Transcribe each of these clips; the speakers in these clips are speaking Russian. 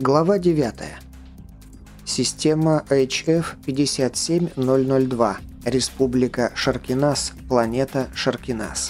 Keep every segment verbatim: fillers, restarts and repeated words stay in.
Глава девятая. Система эйч эф пятьдесят семь ноль ноль два. Республика Шаркинас. Планета Шаркинас.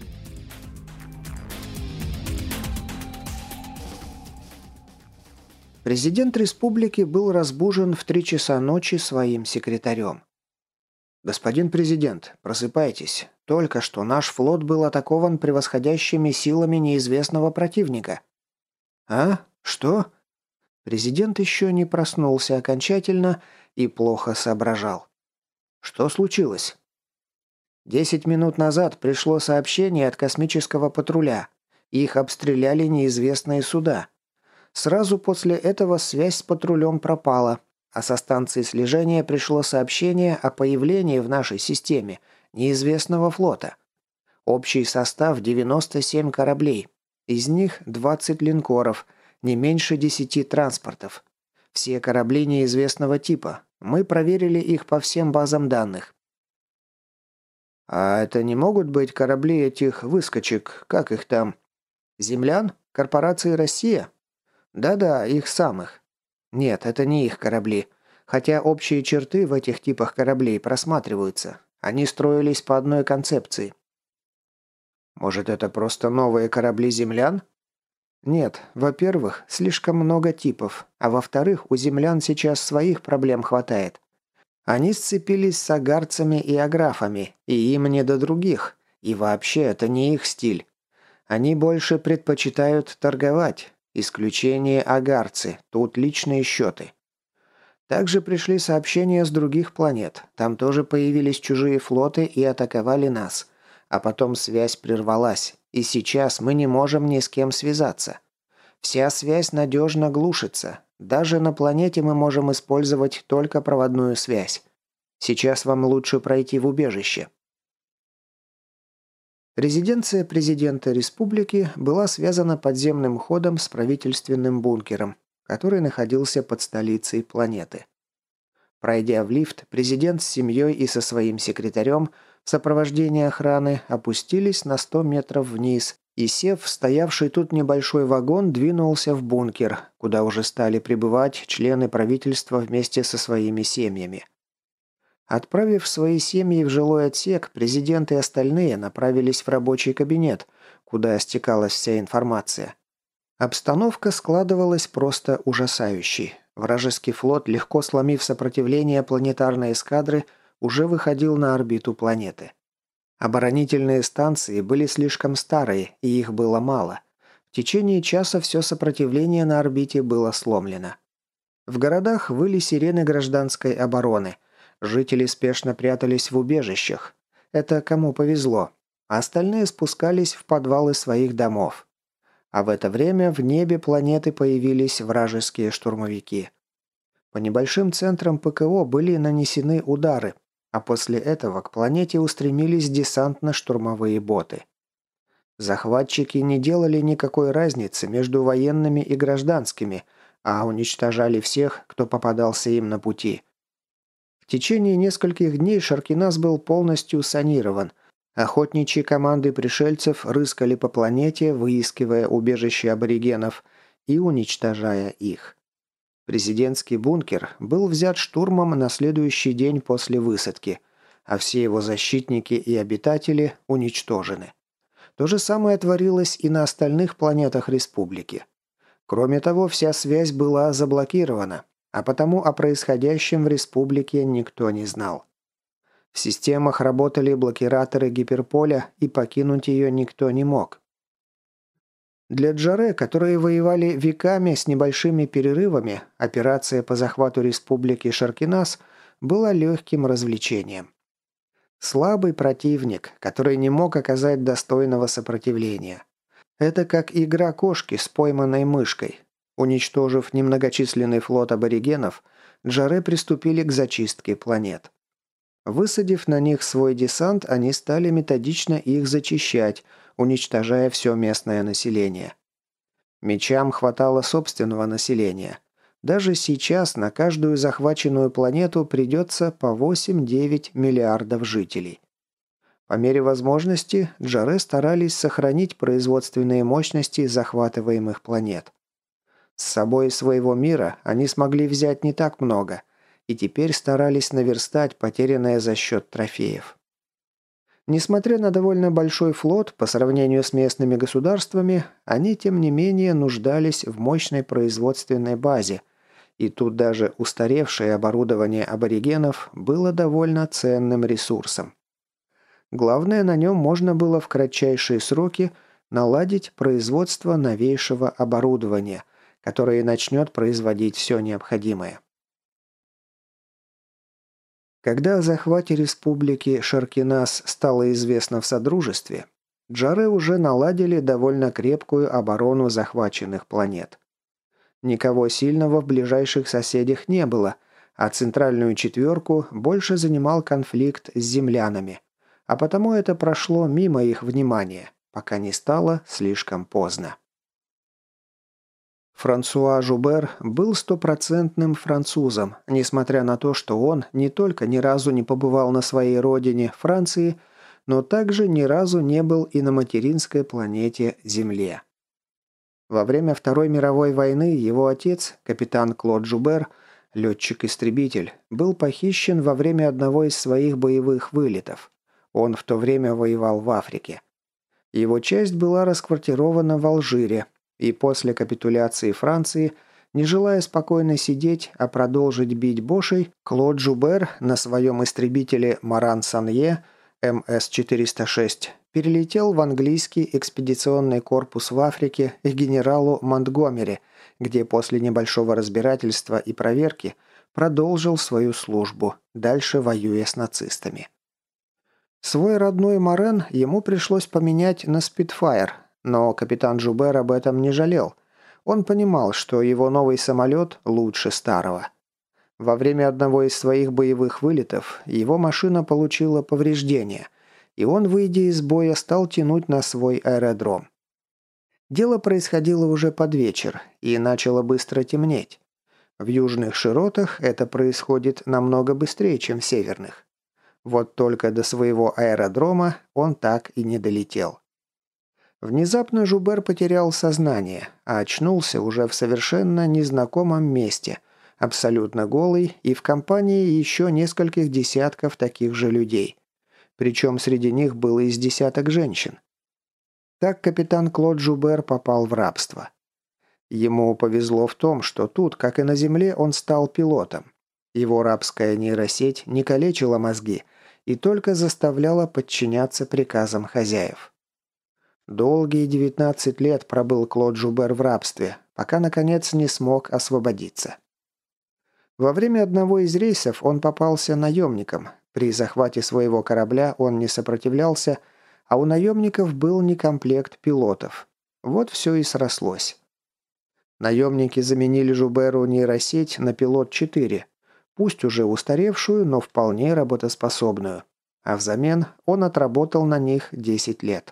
Президент республики был разбужен в три часа ночи своим секретарем. «Господин президент, просыпайтесь. Только что наш флот был атакован превосходящими силами неизвестного противника». «А? Что?» Президент еще не проснулся окончательно и плохо соображал. «Что случилось?» Десять минут назад пришло сообщение от космического патруля. Их обстреляли неизвестные суда. Сразу после этого связь с патрулем пропала, а со станции слежения пришло сообщение о появлении в нашей системе неизвестного флота. Общий состав девяносто семь кораблей. Из них двадцать линкоров, не меньше десяти транспортов. Все корабли неизвестного типа. Мы проверили их по всем базам данных. А это не могут быть корабли этих выскочек, как их там? Землян? Корпорации «Россия»? Да-да, их самых. Нет, это не их корабли. Хотя общие черты в этих типах кораблей просматриваются. Они строились по одной концепции. Может, это просто новые корабли землян? Нет, во-первых, слишком много типов, а во-вторых, у землян сейчас своих проблем хватает. Они сцепились с агарцами и аграфами, и им не до других, и вообще это не их стиль. Они больше предпочитают торговать, исключение агарцы, тут личные счеты. Также пришли сообщения с других планет, там тоже появились чужие флоты и атаковали нас. А потом связь прервалась, и сейчас мы не можем ни с кем связаться. Вся связь надежно глушится. Даже на планете мы можем использовать только проводную связь. Сейчас вам лучше пройти в убежище. Резиденция президента республики была связана подземным ходом с правительственным бункером, который находился под столицей планеты. Пройдя в лифт, президент с семьей и со своим секретарем в сопровождении охраны опустились на сто метров вниз и, сев в стоявший тут небольшой вагон, двинулся в бункер, куда уже стали прибывать члены правительства вместе со своими семьями. Отправив свои семьи в жилой отсек, президент и остальные направились в рабочий кабинет, куда стекалась вся информация. Обстановка складывалась просто ужасающей. Вражеский флот, легко сломив сопротивление планетарной эскадры, уже выходил на орбиту планеты. Оборонительные станции были слишком старые, и их было мало. В течение часа все сопротивление на орбите было сломлено. В городах выли сирены гражданской обороны. Жители спешно прятались в убежищах. Это кому повезло. А остальные спускались в подвалы своих домов. А в это время в небе планеты появились вражеские штурмовики. По небольшим центрам ПКО были нанесены удары, а после этого к планете устремились десантно-штурмовые боты. Захватчики не делали никакой разницы между военными и гражданскими, а уничтожали всех, кто попадался им на пути. В течение нескольких дней Шаркинас был полностью санирован. Охотничьи команды пришельцев рыскали по планете, выискивая убежища аборигенов и уничтожая их. Президентский бункер был взят штурмом на следующий день после высадки, а все его защитники и обитатели уничтожены. То же самое творилось и на остальных планетах республики. Кроме того, вся связь была заблокирована, а потому о происходящем в республике никто не знал. В системах работали блокираторы гиперполя, и покинуть ее никто не мог. Для Джаре, которые воевали веками с небольшими перерывами, операция по захвату республики Шаркинас была легким развлечением. Слабый противник, который не мог оказать достойного сопротивления. Это как игра кошки с пойманной мышкой. Уничтожив немногочисленный флот аборигенов, Джаре приступили к зачистке планет. Высадив на них свой десант, они стали методично их зачищать, уничтожая все местное население. Мечам хватало собственного населения. Даже сейчас на каждую захваченную планету придется по восемь-девять миллиардов жителей. По мере возможности Джаре старались сохранить производственные мощности захватываемых планет. С собой из своего мира они смогли взять не так много, и теперь старались наверстать потерянное за счет трофеев. Несмотря на довольно большой флот, по сравнению с местными государствами, они, тем не менее, нуждались в мощной производственной базе, и тут даже устаревшее оборудование аборигенов было довольно ценным ресурсом. Главное, на нем можно было в кратчайшие сроки наладить производство новейшего оборудования, которое начнет производить все необходимое. Когда о захвате республики Шаркинас стало известно в Содружестве, Джары уже наладили довольно крепкую оборону захваченных планет. Никого сильного в ближайших соседях не было, а центральную четверку больше занимал конфликт с землянами, а потому это прошло мимо их внимания, пока не стало слишком поздно. Франсуа Жубер был стопроцентным французом, несмотря на то, что он не только ни разу не побывал на своей родине, Франции, но также ни разу не был и на материнской планете Земле. Во время Второй мировой войны его отец, капитан Клод Жубер, летчик-истребитель, был похищен во время одного из своих боевых вылетов. Он в то время воевал в Африке. Его часть была расквартирована в Алжире, и после капитуляции Франции, не желая спокойно сидеть, а продолжить бить Бошей, Клод Жубер на своем истребителе «Маран Санье» эм эс четыреста шесть перелетел в английский экспедиционный корпус в Африке к генералу Монтгомери, где после небольшого разбирательства и проверки продолжил свою службу, дальше воюя с нацистами. Свой родной «Марен» ему пришлось поменять на «Спитфайр», но капитан Жубер об этом не жалел. Он понимал, что его новый самолет лучше старого. Во время одного из своих боевых вылетов его машина получила повреждения, и он, выйдя из боя, стал тянуть на свой аэродром. Дело происходило уже под вечер, и начало быстро темнеть. В южных широтах это происходит намного быстрее, чем в северных. Вот только до своего аэродрома он так и не долетел. Внезапно Жубер потерял сознание, а очнулся уже в совершенно незнакомом месте, абсолютно голый и в компании еще нескольких десятков таких же людей. Причем среди них было из десяток женщин. Так капитан Клод Жубер попал в рабство. Ему повезло в том, что тут, как и на земле, он стал пилотом. Его рабская нейросеть не калечила мозги и только заставляла подчиняться приказам хозяев. Долгие девятнадцать лет пробыл Клод Жубер в рабстве, пока, наконец, не смог освободиться. Во время одного из рейсов он попался наемником. При захвате своего корабля он не сопротивлялся, а у наемников был некомплект пилотов. Вот все и срослось. Наемники заменили Жуберу нейросеть на пилот четыре, пусть уже устаревшую, но вполне работоспособную. А взамен он отработал на них десять лет.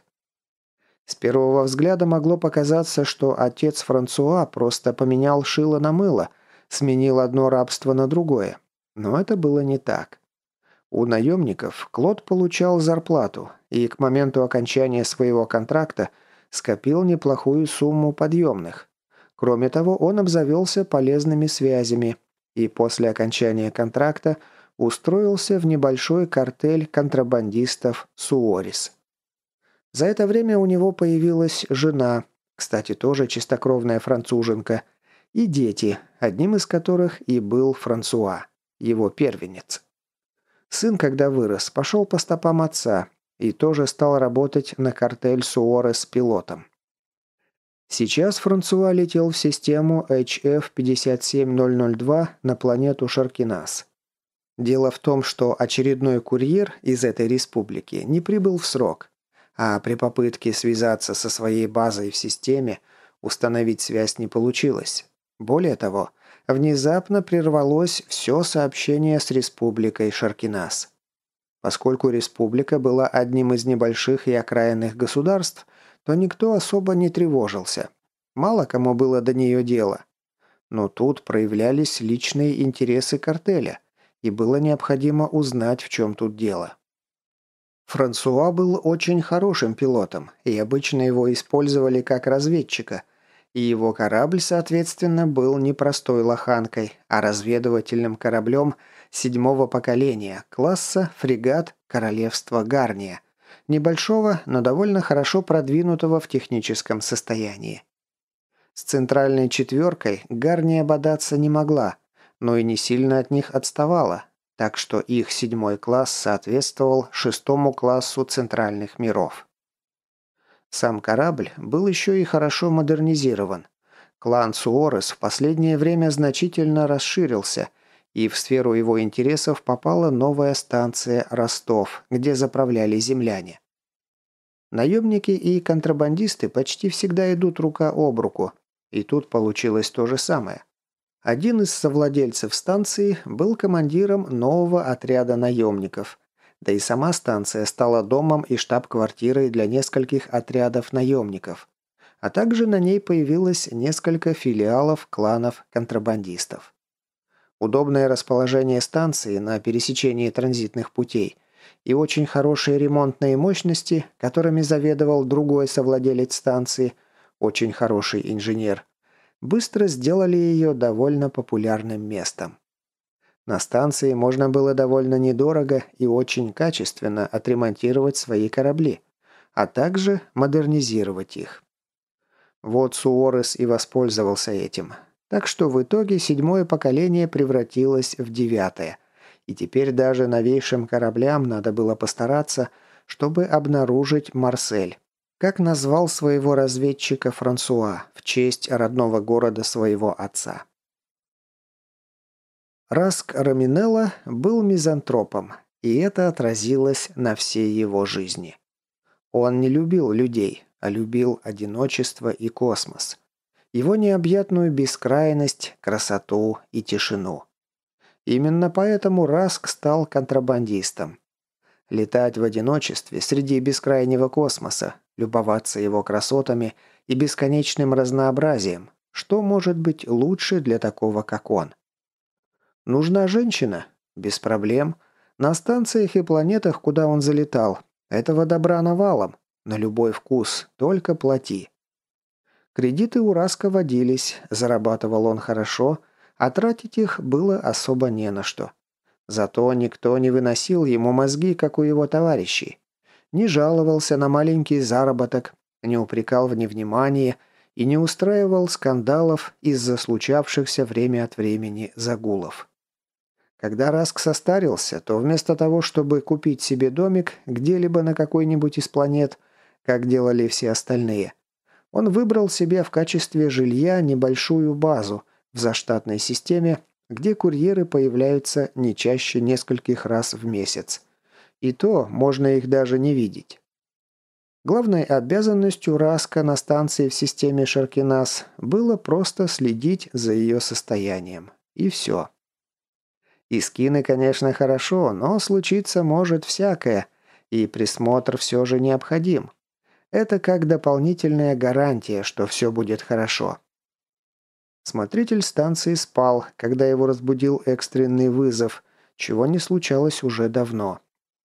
С первого взгляда могло показаться, что отец Франсуа просто поменял шило на мыло, сменил одно рабство на другое. Но это было не так. У наемников Клод получал зарплату и к моменту окончания своего контракта скопил неплохую сумму подъемных. Кроме того, он обзавелся полезными связями и после окончания контракта устроился в небольшой картель контрабандистов «Суорис». За это время у него появилась жена, кстати, тоже чистокровная француженка, и дети, одним из которых и был Франсуа, его первенец. Сын, когда вырос, пошел по стопам отца и тоже стал работать на картель Суорес пилотом. Сейчас Франсуа летел в систему эйч эф пятьдесят семь ноль ноль два на планету Шаркинас. Дело в том, что очередной курьер из этой республики не прибыл в срок, а при попытке связаться со своей базой в системе установить связь не получилось. Более того, внезапно прервалось все сообщение с республикой Шаркинас. Поскольку республика была одним из небольших и окраинных государств, то никто особо не тревожился. Мало кому было до нее дело. Но тут проявлялись личные интересы картеля, и было необходимо узнать, в чем тут дело. Франсуа был очень хорошим пилотом, и обычно его использовали как разведчика, И его корабль, соответственно, был не простой лоханкой, а разведывательным кораблем седьмого поколения, класса фрегат Королевства Гарния, небольшого, но довольно хорошо продвинутого в техническом состоянии. С центральной четверкой Гарния бодаться не могла, но и не сильно от них отставала, так что их седьмой класс соответствовал шестому классу центральных миров. Сам корабль был еще и хорошо модернизирован. Клан Суорес в последнее время значительно расширился, и в сферу его интересов попала новая станция Ростов, где заправляли земляне. Наемники и контрабандисты почти всегда идут рука об руку, и тут получилось то же самое. Один из совладельцев станции был командиром нового отряда наемников, да и сама станция стала домом и штаб-квартирой для нескольких отрядов наемников, а также на ней появилось несколько филиалов кланов контрабандистов. Удобное расположение станции на пересечении транзитных путей и очень хорошие ремонтные мощности, которыми заведовал другой совладелец станции, очень хороший инженер, быстро сделали ее довольно популярным местом. На станции можно было довольно недорого и очень качественно отремонтировать свои корабли, а также модернизировать их. Вот Суорес и воспользовался этим. Так что в итоге седьмое поколение превратилось в девятое, и теперь даже новейшим кораблям надо было постараться, чтобы обнаружить Марсель, как назвал своего разведчика Франсуа в честь родного города своего отца. Раск Роминелло был мизантропом, и это отразилось на всей его жизни. Он не любил людей, а любил одиночество и космос. Его необъятную бескрайность, красоту и тишину. Именно поэтому Раск стал контрабандистом. Летать в одиночестве среди бескрайнего космоса, любоваться его красотами и бесконечным разнообразием, что может быть лучше для такого, как он? Нужна женщина? Без проблем. На станциях и планетах, куда он залетал, этого добра навалом. На любой вкус, только плати. Кредиты у Раска водились, зарабатывал он хорошо, а тратить их было особо не на что. Зато никто не выносил ему мозги, как у его товарищей. Не жаловался на маленький заработок, не упрекал в невнимании и не устраивал скандалов из-за случавшихся время от времени загулов. Когда Раск состарился, то вместо того, чтобы купить себе домик где-либо на какой-нибудь из планет, как делали все остальные, он выбрал себе в качестве жилья небольшую базу в заштатной системе, где курьеры появляются не чаще нескольких раз в месяц. И то можно их даже не видеть. Главной обязанностью Раска на станции в системе Шаркинас было просто следить за ее состоянием. И все. Искины, конечно, хорошо, но случиться может всякое, и присмотр все же необходим. Это как дополнительная гарантия, что все будет хорошо. Смотритель станции спал, когда его разбудил экстренный вызов, чего не случалось уже давно.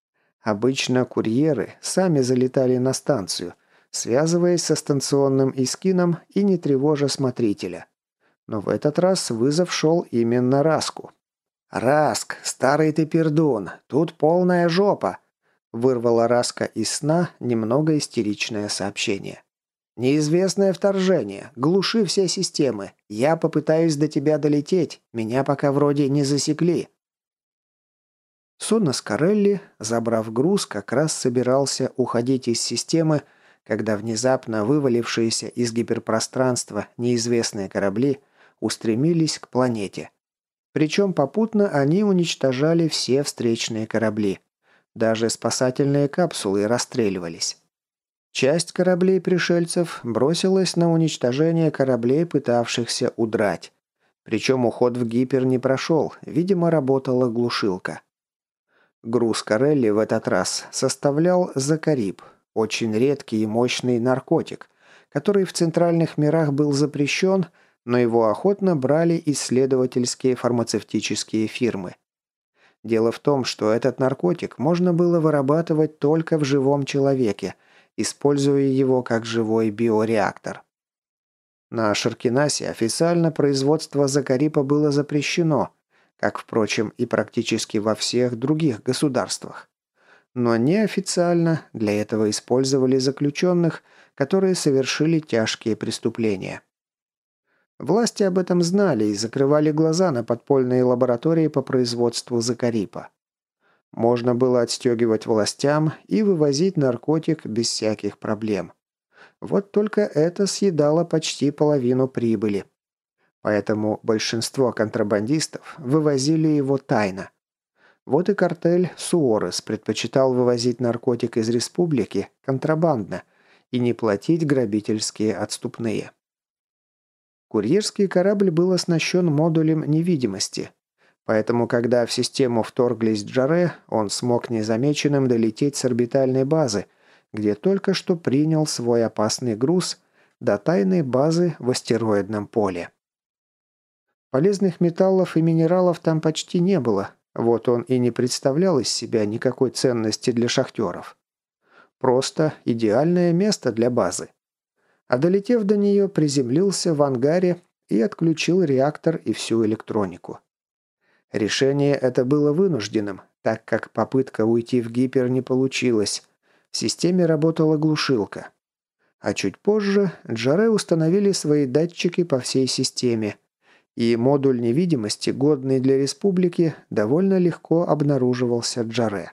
Обычно курьеры сами залетали на станцию, связываясь со станционным искином и не тревожа смотрителя. Но в этот раз вызов шел именно Раску. «Раск, старый ты пердун, тут полная жопа!» Вырвала Раска из сна немного истеричное сообщение. «Неизвестное вторжение. Глуши все системы. Я попытаюсь до тебя долететь. Меня пока вроде не засекли». Сонно Скорелли, забрав груз, как раз собирался уходить из системы, когда внезапно вывалившиеся из гиперпространства неизвестные корабли устремились к планете. Причем попутно они уничтожали все встречные корабли. Даже спасательные капсулы расстреливались. Часть кораблей пришельцев бросилась на уничтожение кораблей, пытавшихся удрать. Причем уход в гипер не прошел, видимо, работала глушилка. Груз Корелли в этот раз составлял закариб, очень редкий и мощный наркотик, который в центральных мирах был запрещен, но его охотно брали исследовательские фармацевтические фирмы. Дело в том, что этот наркотик можно было вырабатывать только в живом человеке, используя его как живой биореактор. На Шаркинасе официально производство закарипа было запрещено, как, впрочем, и практически во всех других государствах. Но неофициально для этого использовали заключенных, которые совершили тяжкие преступления. Власти об этом знали и закрывали глаза на подпольные лаборатории по производству закарипа. Можно было отстегивать властям и вывозить наркотик без всяких проблем. Вот только это съедало почти половину прибыли. Поэтому большинство контрабандистов вывозили его тайно. Вот и картель Суорес предпочитал вывозить наркотик из республики контрабандно и не платить грабительские отступные. Курьерский корабль был оснащен модулем невидимости, поэтому когда в систему вторглись Джаре, он смог незамеченным долететь с орбитальной базы, где только что принял свой опасный груз, до тайной базы в астероидном поле. Полезных металлов и минералов там почти не было, вот он и не представлял из себя никакой ценности для шахтеров. Просто идеальное место для базы. А долетев до нее, приземлился в ангаре и отключил реактор и всю электронику. Решение это было вынужденным, так как попытка уйти в гипер не получилась. В системе работала глушилка. А чуть позже Джаре установили свои датчики по всей системе, и модуль невидимости, годный для республики, довольно легко обнаруживался Джаре.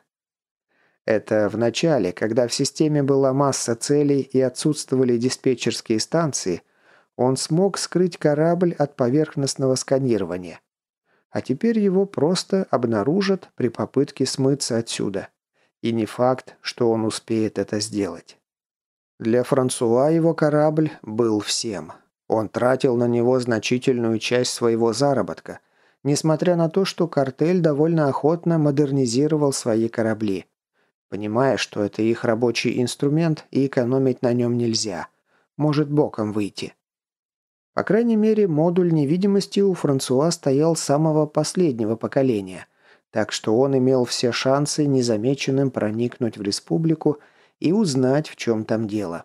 Это в начале, когда в системе была масса целей и отсутствовали диспетчерские станции, он смог скрыть корабль от поверхностного сканирования. А теперь его просто обнаружат при попытке смыться отсюда. И не факт, что он успеет это сделать. Для Франсуа его корабль был всем. Он тратил на него значительную часть своего заработка, несмотря на то, что картель довольно охотно модернизировал свои корабли, понимая, что это их рабочий инструмент и экономить на нем нельзя, может боком выйти. По крайней мере, модуль невидимости у Франсуа стоял с самого последнего поколения, так что он имел все шансы незамеченным проникнуть в республику и узнать, в чем там дело.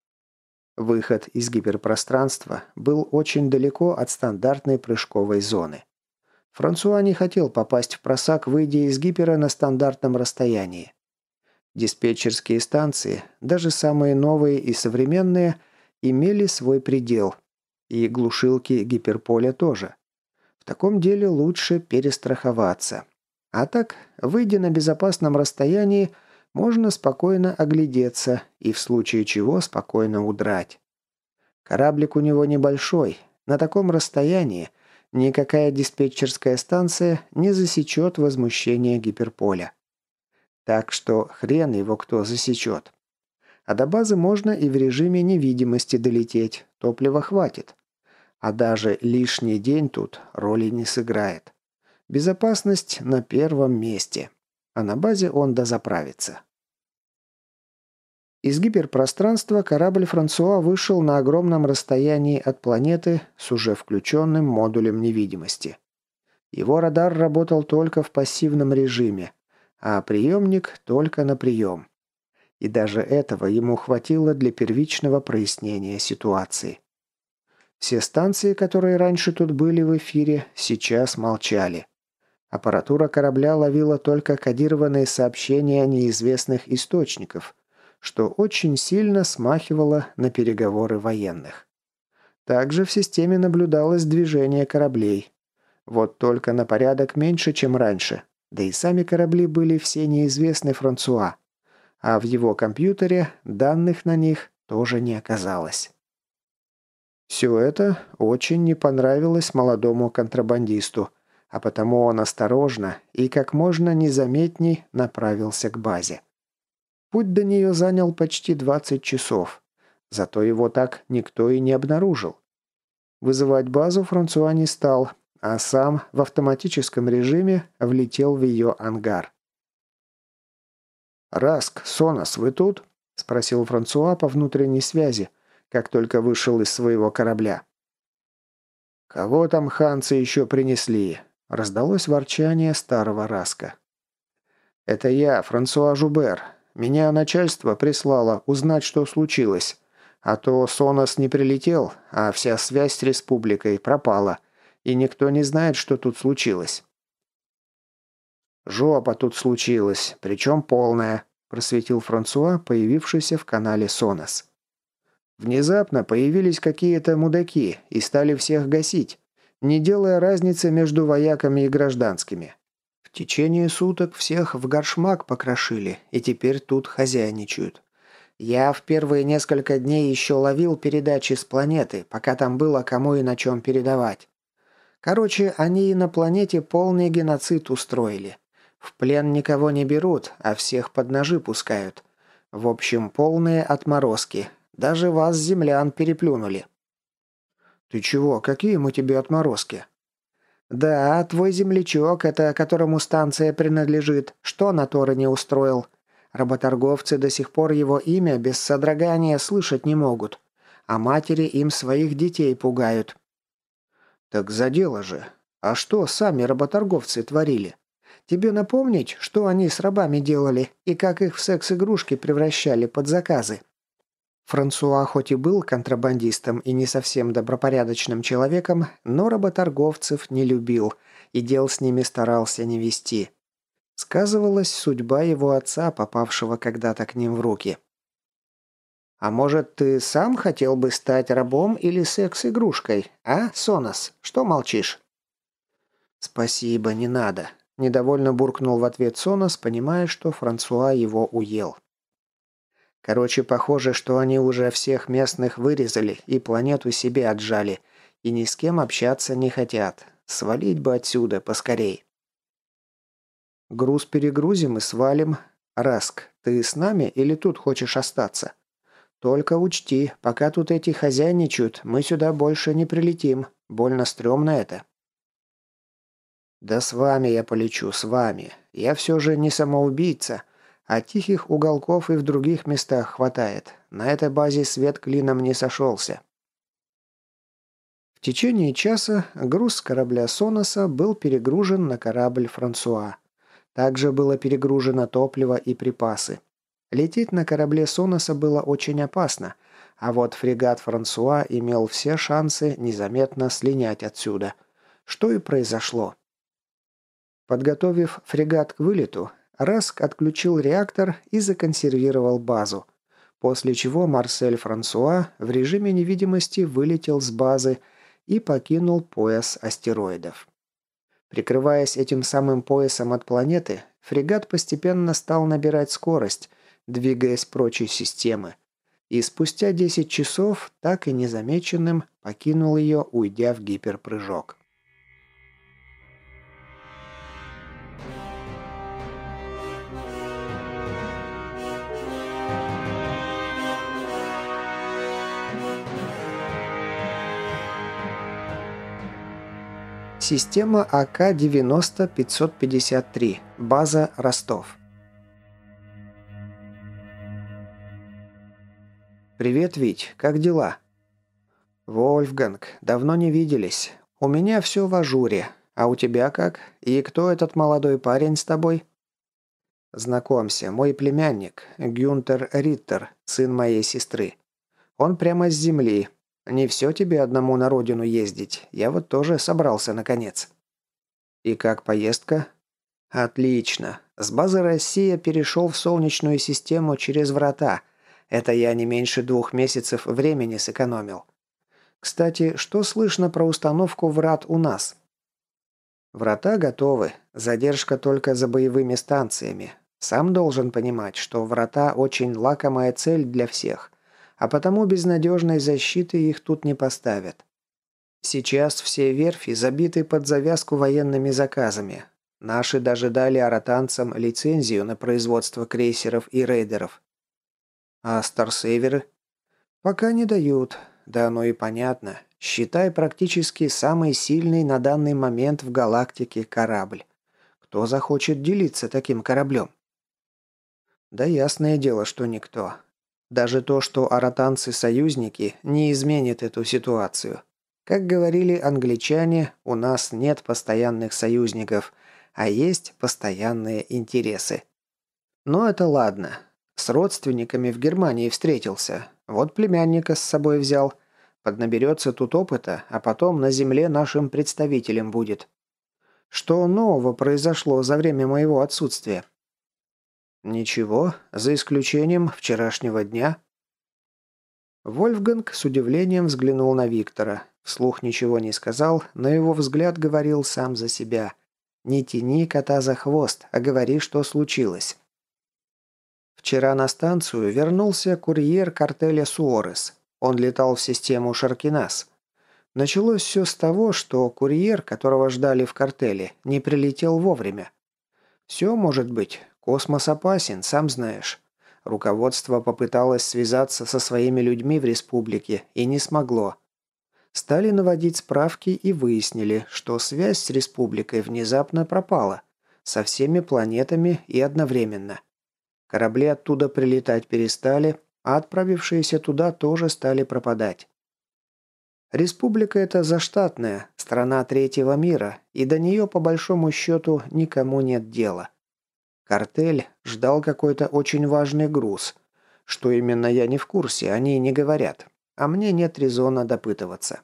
Выход из гиперпространства был очень далеко от стандартной прыжковой зоны. Франсуа не хотел попасть в просак, выйдя из гипера на стандартном расстоянии. Диспетчерские станции, даже самые новые и современные, имели свой предел. И глушилки гиперполя тоже. В таком деле лучше перестраховаться. А так, выйдя на безопасном расстоянии, можно спокойно оглядеться и в случае чего спокойно удрать. Кораблик у него небольшой. На таком расстоянии никакая диспетчерская станция не засечет возмущение гиперполя. Так что хрен его кто засечет. А до базы можно и в режиме невидимости долететь, топлива хватит. А даже лишний день тут роли не сыграет. Безопасность на первом месте. А на базе он дозаправится. Из гиперпространства корабль Франсуа вышел на огромном расстоянии от планеты с уже включенным модулем невидимости. Его радар работал только в пассивном режиме, а приемник только на прием. И даже этого ему хватило для первичного прояснения ситуации. Все станции, которые раньше тут были в эфире, сейчас молчали. Аппаратура корабля ловила только кодированные сообщения неизвестных источников, что очень сильно смахивало на переговоры военных. Также в системе наблюдалось движение кораблей. Вот только на порядок меньше, чем раньше, да и сами корабли были все неизвестны Франсуа, а в его компьютере данных на них тоже не оказалось. Все это очень не понравилось молодому контрабандисту, а потому он осторожно и как можно незаметней направился к базе. Путь до нее занял почти двадцать часов, зато его так никто и не обнаружил. Вызывать базу Франсуа не стал, а сам в автоматическом режиме влетел в ее ангар. «Раск, Сонас, вы тут?» – спросил Франсуа по внутренней связи, как только вышел из своего корабля. «Кого там ханцы еще принесли?» – раздалось ворчание старого Раска. «Это я, Франсуа Жубер. Меня начальство прислало узнать, что случилось. А то Сонос не прилетел, а вся связь с республикой пропала, и никто не знает, что тут случилось». «Жопа тут случилась, причем полная», – просветил Франсуа, появившийся в канале Сонос. «Внезапно появились какие-то мудаки и стали всех гасить, не делая разницы между вояками и гражданскими. В течение суток всех в горшмак покрошили, и теперь тут хозяйничают. Я в первые несколько дней еще ловил передачи с планеты, пока там было кому и на чем передавать. Короче, они и на планете полный геноцид устроили. В плен никого не берут, а всех под ножи пускают. В общем, полные отморозки. Даже вас, землян, переплюнули». «Ты чего? Какие мы тебе отморозки?» «Да, твой землячок, это которому станция принадлежит, что на Торы не устроил. Работорговцы до сих пор его имя без содрогания слышать не могут, а матери им своих детей пугают». «Так за дело же. А что сами работорговцы творили? Тебе напомнить, что они с рабами делали и как их в секс-игрушки превращали под заказы?» Франсуа хоть и был контрабандистом и не совсем добропорядочным человеком, но работорговцев не любил и дел с ними старался не вести. Сказывалась судьба его отца, попавшего когда-то к ним в руки. «А может, ты сам хотел бы стать рабом или секс-игрушкой, а, Сонос? Что молчишь?» «Спасибо, не надо», – недовольно буркнул в ответ Сонос, понимая, что Франсуа его уел. Короче, похоже, что они уже всех местных вырезали и планету себе отжали, и ни с кем общаться не хотят. Свалить бы отсюда поскорей. «Груз перегрузим и свалим. Раск, ты с нами или тут хочешь остаться? Только учти, пока тут эти хозяйничают, мы сюда больше не прилетим. Больно стрёмно это». «Да с вами я полечу, с вами. Я все же не самоубийца. А тихих уголков и в других местах хватает. На этой базе свет клином не сошелся». В течение часа груз с корабля Соноса был перегружен на корабль Франсуа. Также было перегружено топливо и припасы. Лететь на корабле Соноса было очень опасно, а вот фрегат Франсуа имел все шансы незаметно слинять отсюда. Что и произошло. Подготовив фрегат к вылету, Раск отключил реактор и законсервировал базу, после чего Марсель Франсуа в режиме невидимости вылетел с базы и покинул пояс астероидов. Прикрываясь этим самым поясом от планеты, фрегат постепенно стал набирать скорость, двигаясь прочь из системы, и спустя десять часов, так и незамеченным, покинул ее, уйдя в гиперпрыжок. Система А К девяносто пятьсот пятьдесят три. База Ростов. «Привет, Вить. Как дела?» «Вольфганг, давно не виделись. У меня все в ажуре. А у тебя как? И кто этот молодой парень с тобой?» «Знакомься, мой племянник, Гюнтер Риттер, сын моей сестры. Он прямо с земли. Не все тебе одному на родину ездить. Я вот тоже собрался наконец». «И как поездка?» «Отлично. С базы Россия перешел в Солнечную систему через врата. Это я не меньше двух месяцев времени сэкономил. Кстати, что слышно про установку врат у нас?» «Врата готовы. Задержка только за боевыми станциями. Сам должен понимать, что врата очень лакомая цель для всех, а потому безнадежной защиты их тут не поставят. Сейчас все верфи забиты под завязку военными заказами. Наши даже дали аратанцам лицензию на производство крейсеров и рейдеров. А старсейверы? Пока не дают. Да оно и понятно. Считай, практически самый сильный на данный момент в галактике корабль. Кто захочет делиться таким кораблем? Да ясное дело, что никто. Даже то, что аратанцы-союзники, не изменит эту ситуацию. Как говорили англичане, у нас нет постоянных союзников, а есть постоянные интересы. Но это ладно. С родственниками в Германии встретился. Вот племянника с собой взял. Поднаберется тут опыта, а потом на земле нашим представителем будет. Что нового произошло за время моего отсутствия? Ничего, за исключением вчерашнего дня. Вольфганг с удивлением взглянул на Виктора. Вслух ничего не сказал, но его взгляд говорил сам за себя. «Не тяни кота за хвост, а говори, что случилось». Вчера на станцию вернулся курьер картеля Суорес. Он летал в систему Шаркинас. Началось все с того, что курьер, которого ждали в картеле, не прилетел вовремя. Все может быть. Космос опасен, сам знаешь. Руководство попыталось связаться со своими людьми в республике и не смогло. Стали наводить справки и выяснили, что связь с республикой внезапно пропала. Со всеми планетами и одновременно. Корабли оттуда прилетать перестали, а отправившиеся туда тоже стали пропадать. Республика эта заштатная, страна третьего мира, и до нее по большому счету никому нет дела. Картель ждал какой-то очень важный груз. Что именно, я не в курсе, они не говорят. А мне нет резона допытываться.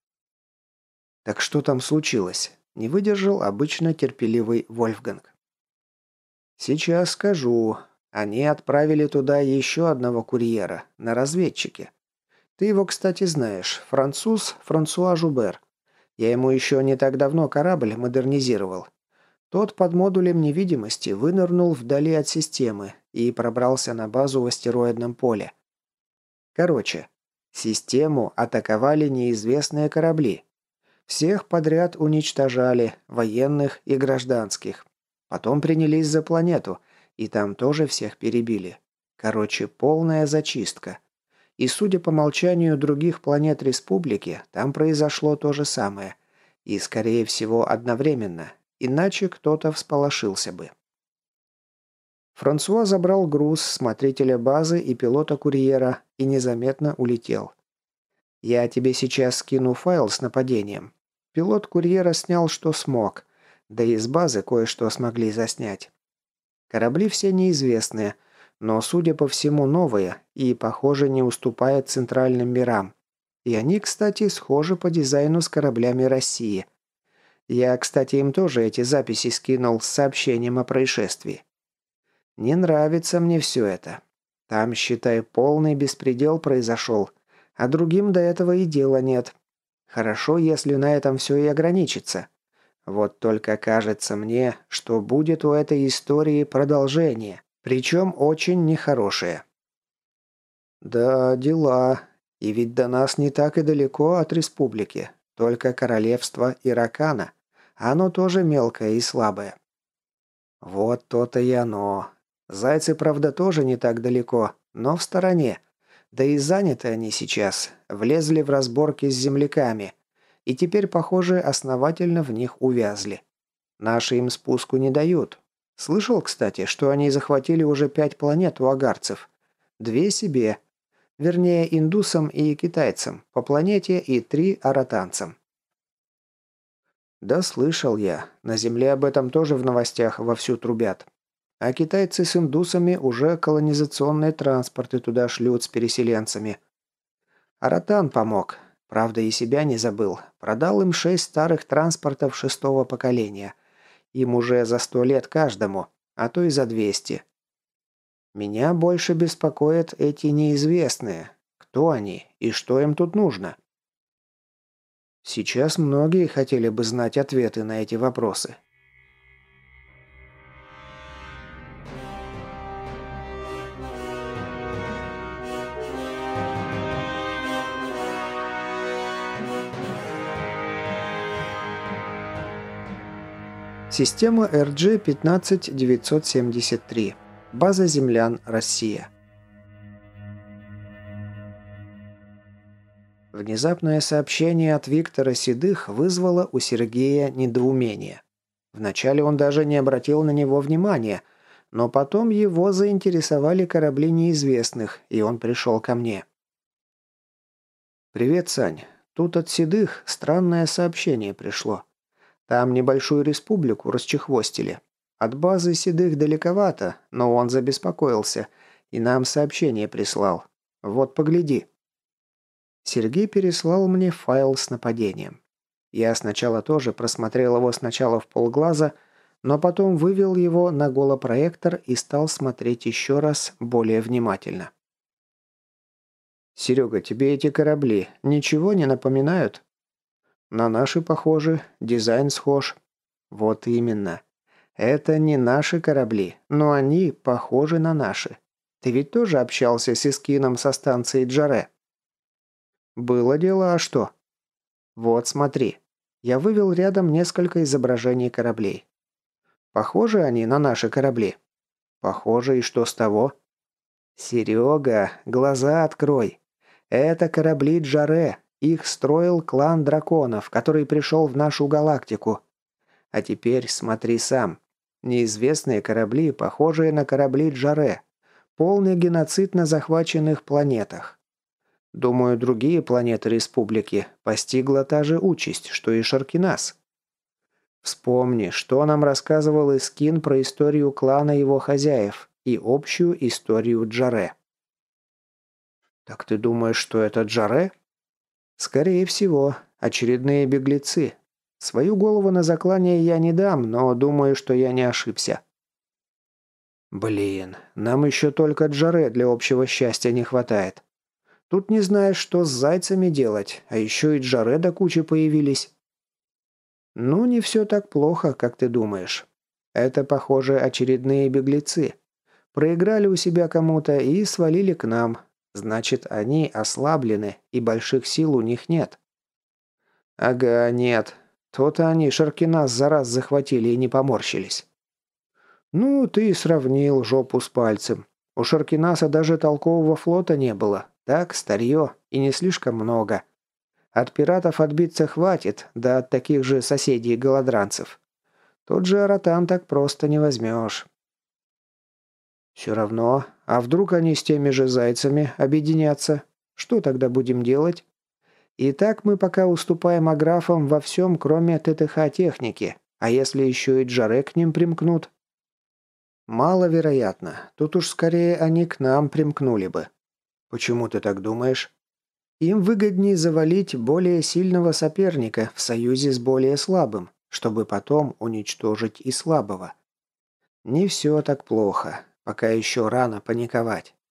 Так что там случилось? Не выдержал обычно терпеливый Вольфганг. Сейчас скажу. Они отправили туда еще одного курьера, на разведчике. Ты его, кстати, знаешь, француз Франсуа Жубер. Я ему еще не так давно корабль модернизировал. Тот под модулем невидимости вынырнул вдали от системы и пробрался на базу в астероидном поле. Короче, систему атаковали неизвестные корабли. Всех подряд уничтожали, военных и гражданских. Потом принялись за планету, и там тоже всех перебили. Короче, полная зачистка. И судя по молчанию других планет Республики, там произошло то же самое. И, скорее всего, одновременно. Иначе кто-то всполошился бы. Франсуа забрал груз смотрителя базы и пилота-курьера и незаметно улетел. Я тебе сейчас скину файл с нападением. Пилот курьера снял, что смог. Да и с базы кое-что смогли заснять. Корабли все неизвестные, но, судя по всему, новые и, похоже, не уступают центральным мирам. И они, кстати, схожи по дизайну с кораблями России. Я, кстати, им тоже эти записи скинул с сообщением о происшествии. Не нравится мне все это. Там, считай, полный беспредел произошел, а другим до этого и дела нет. Хорошо, если на этом все и ограничится. Вот только кажется мне, что будет у этой истории продолжение, причем очень нехорошее. Да, дела. И ведь до нас не так и далеко от республики, только королевство Иракана. Оно тоже мелкое и слабое. Вот то-то и оно. Зайцы, правда, тоже не так далеко, но в стороне. Да и заняты они сейчас, влезли в разборки с земляками. И теперь, похоже, основательно в них увязли. Наши им спуску не дают. Слышал, кстати, что они захватили уже пять планет у агарцев. Две себе. Вернее, индусам и китайцам по планете и три аратанцам. Да слышал я. На Земле об этом тоже в новостях вовсю трубят. А китайцы с индусами уже колонизационные транспорты туда шлют с переселенцами. Аратан помог. Правда, и себя не забыл. Продал им шесть старых транспортов шестого поколения. Им уже за сто лет каждому, а то и за двести. Меня больше беспокоят эти неизвестные. Кто они и что им тут нужно? Сейчас многие хотели бы знать ответы на эти вопросы. Система эр джи пятнадцать девятьсот семьдесят три. База землян, Россия. Внезапное сообщение от Виктора Седых вызвало у Сергея недоумение. Вначале он даже не обратил на него внимания, но потом его заинтересовали корабли неизвестных, и он пришел ко мне. «Привет, Сань. Тут от Седых странное сообщение пришло. Там небольшую республику расчехвостили. От базы Седых далековато, но он забеспокоился и нам сообщение прислал. Вот погляди». Сергей переслал мне файл с нападением. Я сначала тоже просмотрел его сначала в полглаза, но потом вывел его на голопроектор и стал смотреть еще раз более внимательно. «Серега, тебе эти корабли ничего не напоминают?» «На наши похожи, дизайн схож». «Вот именно. Это не наши корабли, но они похожи на наши. Ты ведь тоже общался с Искином со станции Джаре?» «Было дело, а что?» «Вот смотри. Я вывел рядом несколько изображений кораблей. Похожи они на наши корабли?» «Похожи, и что с того?» «Серега, глаза открой. Это корабли Джаре. Их строил клан драконов, который пришел в нашу галактику. А теперь смотри сам. Неизвестные корабли, похожие на корабли Джаре. Полный геноцид на захваченных планетах. Думаю, другие планеты Республики постигла та же участь, что и Шаркинас. Вспомни, что нам рассказывал Искин про историю клана его хозяев и общую историю Джаре. «Так ты думаешь, что это Джаре?» «Скорее всего, очередные беглецы. Свою голову на заклание я не дам, но думаю, что я не ошибся». «Блин, нам еще только Джаре для общего счастья не хватает. Тут не знаешь, что с зайцами делать, а еще и Джаре до кучи появились». «Ну, не все так плохо, как ты думаешь. Это, похоже, очередные беглецы. Проиграли у себя кому-то и свалили к нам. Значит, они ослаблены, и больших сил у них нет». «Ага, нет. То-то они Шаркинас за раз захватили и не поморщились». «Ну, ты и сравнил жопу с пальцем. У Шаркинаса даже толкового флота не было. Так, старье, и не слишком много. От пиратов отбиться хватит, да от таких же соседей-голодранцев. Тот же Аратан так просто не возьмешь». «Все равно, а вдруг они с теми же зайцами объединятся? Что тогда будем делать? И так мы пока уступаем аграфам во всем, кроме ТТХ-техники. А если еще и Джаре к ним примкнут?» «Маловероятно. Тут уж скорее они к нам примкнули бы». «Почему ты так думаешь?» «Им выгоднее завалить более сильного соперника в союзе с более слабым, чтобы потом уничтожить и слабого. Не все так плохо. Пока еще рано паниковать.